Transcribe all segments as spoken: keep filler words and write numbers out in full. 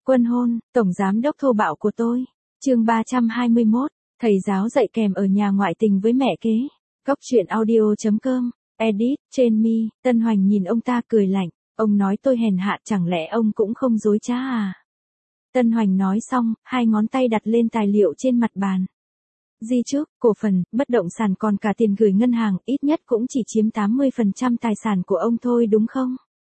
Quân hôn, tổng giám đốc thô bạo của tôi. Chương ba trăm hai mươi mốt, thầy giáo dạy kèm ở nhà ngoại tình với mẹ kế. Góc truyện audio chấm com, edit, trên mi, Tân Hoành nhìn ông ta cười lạnh, ông nói tôi hèn hạ chẳng lẽ ông cũng không dối trá à? Tân Hoành nói xong, hai ngón tay đặt lên tài liệu trên mặt bàn. Di chúc, cổ phần, bất động sản còn cả tiền gửi ngân hàng, ít nhất cũng chỉ chiếm tám mươi phần trăm tài sản của ông thôi đúng không?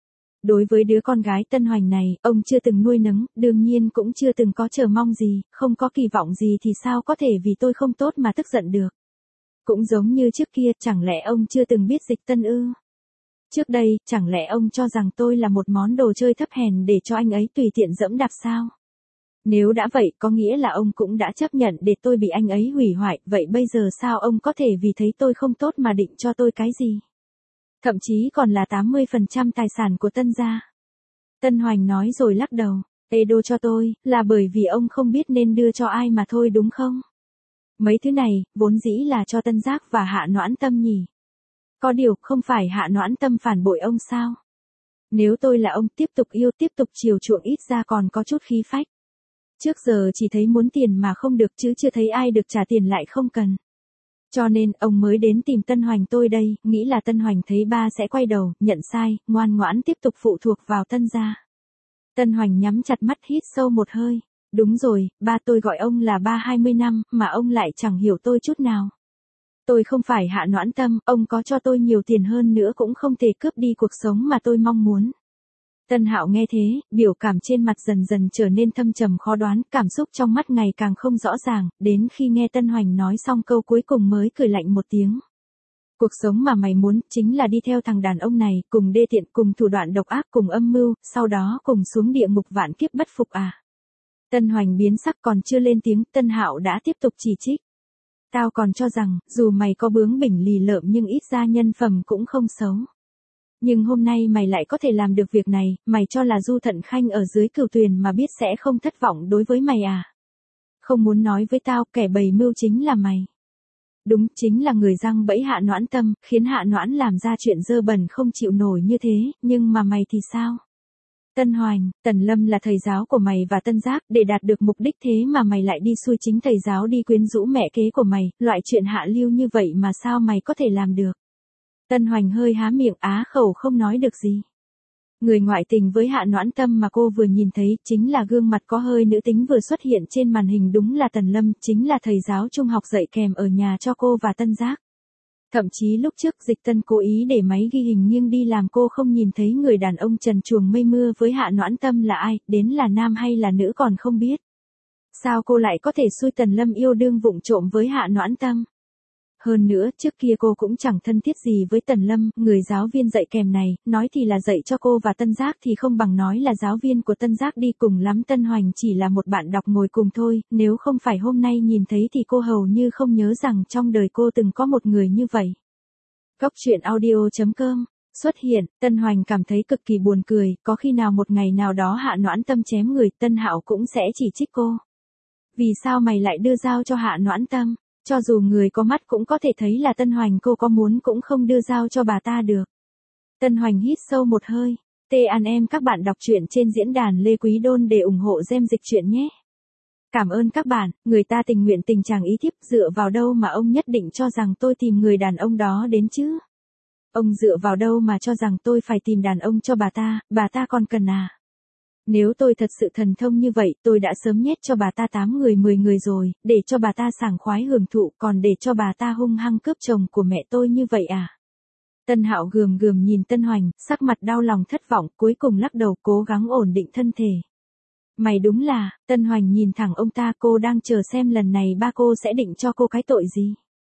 Đối với đứa con gái Tân Hoành này, ông chưa từng nuôi nấng, đương nhiên cũng chưa từng có chờ mong gì, không có kỳ vọng gì thì sao có thể vì tôi không tốt mà tức giận được. Cũng giống như trước kia, chẳng lẽ ông chưa từng biết Dịch Tân ư? Trước đây, chẳng lẽ ông cho rằng tôi là một món đồ chơi thấp hèn để cho anh ấy tùy tiện dẫm đạp sao? Nếu đã vậy, có nghĩa là ông cũng đã chấp nhận để tôi bị anh ấy hủy hoại, vậy bây giờ sao ông có thể vì thấy tôi không tốt mà định cho tôi cái gì? Thậm chí còn là tám mươi phần trăm tài sản của Tân gia. Tân Hoành nói rồi lắc đầu, ê đô cho tôi, là bởi vì ông không biết nên đưa cho ai mà thôi đúng không? Mấy thứ này, vốn dĩ là cho Tân Giác và Hạ Noãn Tâm nhỉ? Có điều, không phải Hạ Noãn Tâm phản bội ông sao? Nếu tôi là ông tiếp tục yêu tiếp tục chiều chuộng ít ra còn có chút khí phách. Trước giờ chỉ thấy muốn tiền mà không được chứ chưa thấy ai được trả tiền lại không cần. Cho nên, ông mới đến tìm Tân Hoành tôi đây, nghĩ là Tân Hoành thấy ba sẽ quay đầu, nhận sai, ngoan ngoãn tiếp tục phụ thuộc vào Tân gia. Tân Hoành nhắm chặt mắt hít sâu một hơi. Đúng rồi, ba tôi gọi ông là ba hai mươi năm, mà ông lại chẳng hiểu tôi chút nào. Tôi không phải Hạ Noãn Tâm, ông có cho tôi nhiều tiền hơn nữa cũng không thể cướp đi cuộc sống mà tôi mong muốn. Tân Hạo nghe thế, biểu cảm trên mặt dần dần trở nên thâm trầm khó đoán, cảm xúc trong mắt ngày càng không rõ ràng, đến khi nghe Tân Hoành nói xong câu cuối cùng mới cười lạnh một tiếng. Cuộc sống mà mày muốn, chính là đi theo thằng đàn ông này, cùng đê tiện, cùng thủ đoạn độc ác, cùng âm mưu, sau đó cùng xuống địa ngục vạn kiếp bất phục à. Tân Hoành biến sắc còn chưa lên tiếng, Tân Hạo đã tiếp tục chỉ trích. Tao còn cho rằng, dù mày có bướng bỉnh lì lợm nhưng ít ra nhân phẩm cũng không xấu. Nhưng hôm nay mày lại có thể làm được việc này, mày cho là Du Thận Khanh ở dưới Cửu Tuyền mà biết sẽ không thất vọng đối với mày à? Không muốn nói với tao, kẻ bày mưu chính là mày. Đúng, chính là người giăng bẫy Hạ Noãn Tâm, khiến Hạ Noãn làm ra chuyện dơ bẩn không chịu nổi như thế, nhưng mà mày thì sao? Tân Hoành, Tần Lâm là thầy giáo của mày và Tân Giác, để đạt được mục đích thế mà mày lại đi xui chính thầy giáo đi quyến rũ mẹ kế của mày, loại chuyện hạ lưu như vậy mà sao mày có thể làm được? Tân Hoành hơi há miệng á khẩu không nói được gì. Người ngoại tình với Hạ Noãn Tâm mà cô vừa nhìn thấy, chính là gương mặt có hơi nữ tính vừa xuất hiện trên màn hình, đúng là Tần Lâm, chính là thầy giáo trung học dạy kèm ở nhà cho cô và Tân Giác. Thậm chí lúc trước Dịch Tân cố ý để máy ghi hình nghiêng đi làm cô không nhìn thấy người đàn ông trần truồng mây mưa với Hạ Noãn Tâm là ai, đến là nam hay là nữ còn không biết. Sao cô lại có thể xui Tần Lâm yêu đương vụng trộm với Hạ Noãn Tâm? Hơn nữa, trước kia cô cũng chẳng thân thiết gì với Tần Lâm, người giáo viên dạy kèm này, nói thì là dạy cho cô và Tân Giác thì không bằng nói là giáo viên của Tân Giác đi, cùng lắm Tân Hoành chỉ là một bạn đọc ngồi cùng thôi, nếu không phải hôm nay nhìn thấy thì cô hầu như không nhớ rằng trong đời cô từng có một người như vậy. Góc truyện audio chấm com, xuất hiện, Tân Hoành cảm thấy cực kỳ buồn cười, có khi nào một ngày nào đó Hạ Noãn Tâm chém người, Tân Hạo cũng sẽ chỉ trích cô. Vì sao mày lại đưa dao cho Hạ Noãn Tâm? Cho dù người có mắt cũng có thể thấy là Tân Hoành cô có muốn cũng không đưa dao cho bà ta được. Tân Hoành hít sâu một hơi. Tê ăn em các bạn đọc truyện trên diễn đàn Lê Quý Đôn để ủng hộ Gem Dịch Truyện nhé. Cảm ơn các bạn, người ta tình nguyện tình chàng ý thiếp, dựa vào đâu mà ông nhất định cho rằng tôi tìm người đàn ông đó đến chứ? Ông dựa vào đâu mà cho rằng tôi phải tìm đàn ông cho bà ta, bà ta còn cần à? Nếu tôi thật sự thần thông như vậy, tôi đã sớm nhét cho bà ta tám người mười người rồi, để cho bà ta sảng khoái hưởng thụ, còn để cho bà ta hung hăng cướp chồng của mẹ tôi như vậy à? Tân Hạo gườm gườm nhìn Tân Hoành, sắc mặt đau lòng thất vọng, cuối cùng lắc đầu cố gắng ổn định thân thể. Mày đúng là, Tân Hoành nhìn thẳng ông ta, cô đang chờ xem lần này ba cô sẽ định cho cô cái tội gì.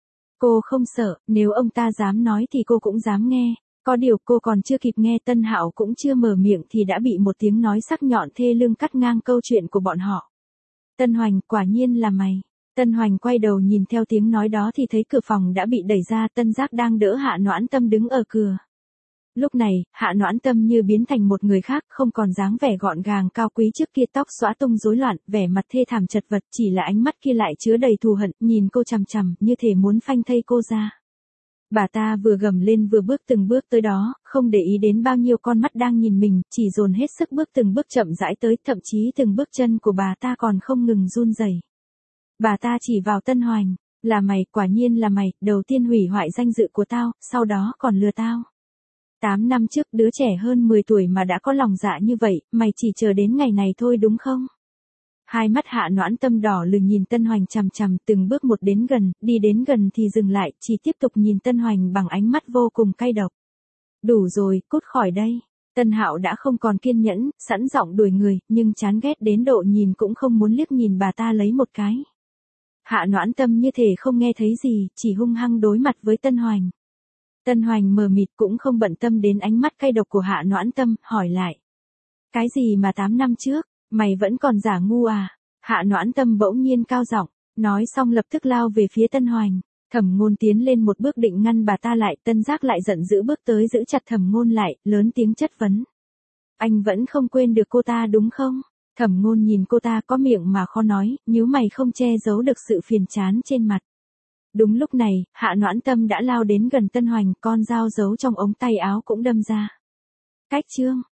Cô không sợ, nếu ông ta dám nói thì cô cũng dám nghe. Có điều cô còn chưa kịp nghe, Tân Hạo cũng chưa mở miệng thì đã bị một tiếng nói sắc nhọn thê lương cắt ngang câu chuyện của bọn họ. Tân Hoành, quả nhiên là mày. Tân Hoành quay đầu nhìn theo tiếng nói đó thì thấy cửa phòng đã bị đẩy ra, Tân Giác đang đỡ Hạ Noãn Tâm đứng ở cửa. Lúc này, Hạ Noãn Tâm như biến thành một người khác, không còn dáng vẻ gọn gàng cao quý trước kia, tóc xõa tung rối loạn, vẻ mặt thê thảm chật vật, chỉ là ánh mắt kia lại chứa đầy thù hận, nhìn cô chằm chằm, như thể muốn phanh thây cô ra. Bà ta vừa gầm lên vừa bước từng bước tới đó, không để ý đến bao nhiêu con mắt đang nhìn mình, chỉ dồn hết sức bước từng bước chậm rãi tới, thậm chí từng bước chân của bà ta còn không ngừng run rẩy. Bà ta chỉ vào Tân Hoành, là mày, quả nhiên là mày, đầu tiên hủy hoại danh dự của tao, sau đó còn lừa tao. Tám năm trước đứa trẻ hơn mười tuổi mà đã có lòng dạ như vậy, mày chỉ chờ đến ngày này thôi đúng không? Hai mắt Hạ Noãn Tâm đỏ lừng nhìn Tân Hoành chằm chằm, từng bước một đến gần, đi đến gần thì dừng lại, chỉ tiếp tục nhìn Tân Hoành bằng ánh mắt vô cùng cay độc. Đủ rồi, cút khỏi đây. Tân Hạo đã không còn kiên nhẫn, sẵn giọng đuổi người, nhưng chán ghét đến độ nhìn cũng không muốn liếc nhìn bà ta lấy một cái. Hạ Noãn Tâm như thể không nghe thấy gì, chỉ hung hăng đối mặt với Tân Hoành. Tân Hoành mờ mịt cũng không bận tâm đến ánh mắt cay độc của Hạ Noãn Tâm, hỏi lại. Cái gì mà tám năm trước, mày vẫn còn giả ngu à? Hạ Noãn Tâm bỗng nhiên cao giọng, nói xong lập tức lao về phía Tân Hoành. Thẩm Ngôn tiến lên một bước định ngăn bà ta lại, Tân Giác lại giận dữ bước tới giữ chặt Thẩm Ngôn lại, lớn tiếng chất vấn. Anh vẫn không quên được cô ta đúng không? Thẩm Ngôn nhìn cô ta có miệng mà khó nói, nhíu mày không che giấu được sự phiền chán trên mặt. Đúng lúc này, Hạ Noãn Tâm đã lao đến gần Tân Hoành, con dao giấu trong ống tay áo cũng đâm ra. Cách chương